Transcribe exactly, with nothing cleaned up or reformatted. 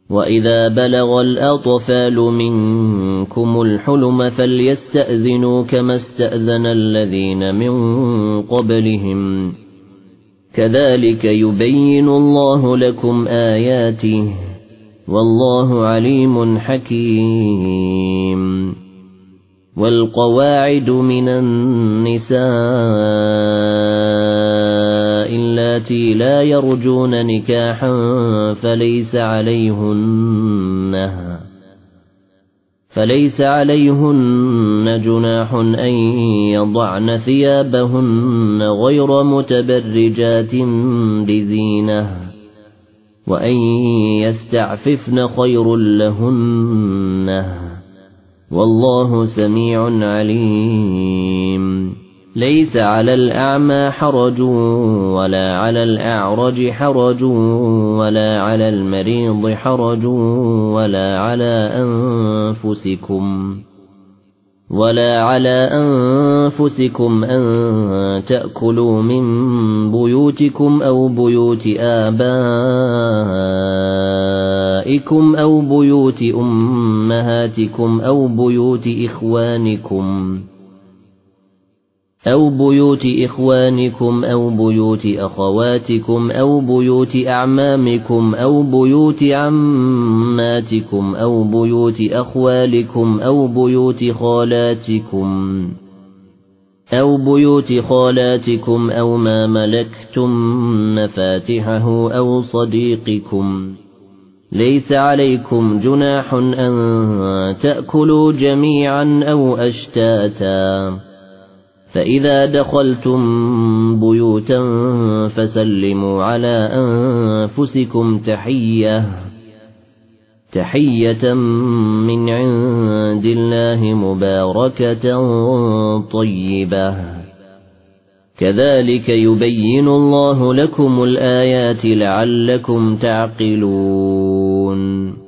وإذا بلغ الأطفال منكم الحلم فليستأذنوا كما استأذن الذين من قبلهم كذلك يبين الله لكم آياته والله عليم حكيم والقواعد من النساء اللاتي لا يرجون نكاحا فليس عليهن فليس عليهن جناح أن يضعن ثيابهن غير متبرجات بزينة وأن يستعففن خير لهن والله سميع عليم ليس على الأعمى حرج ولا على الأعرج حرج ولا على المريض حرج ولا على أنفسكم ولا على أنفسكم أن تأكلوا من بيوتكم أو بيوت آبائكم أو بيوت أمهاتكم أو بيوت إخوانكم أو بيوت إخوانكم أو بيوت أخواتكم أو بيوت أعمامكم أو بيوت عماتكم أو بيوت أخوالكم أو بيوت خالاتكم أو بيوت خالاتكم أو ما ملكتم مفاتحه أو صديقكم ليس عليكم جناح أن تأكلوا جميعا أو أشتاتا فإذا دخلتم بيوتا فسلموا على أنفسكم تحية تحية من عند الله مباركة طيبة كذلك يبين الله لكم الآيات لعلكم تعقلون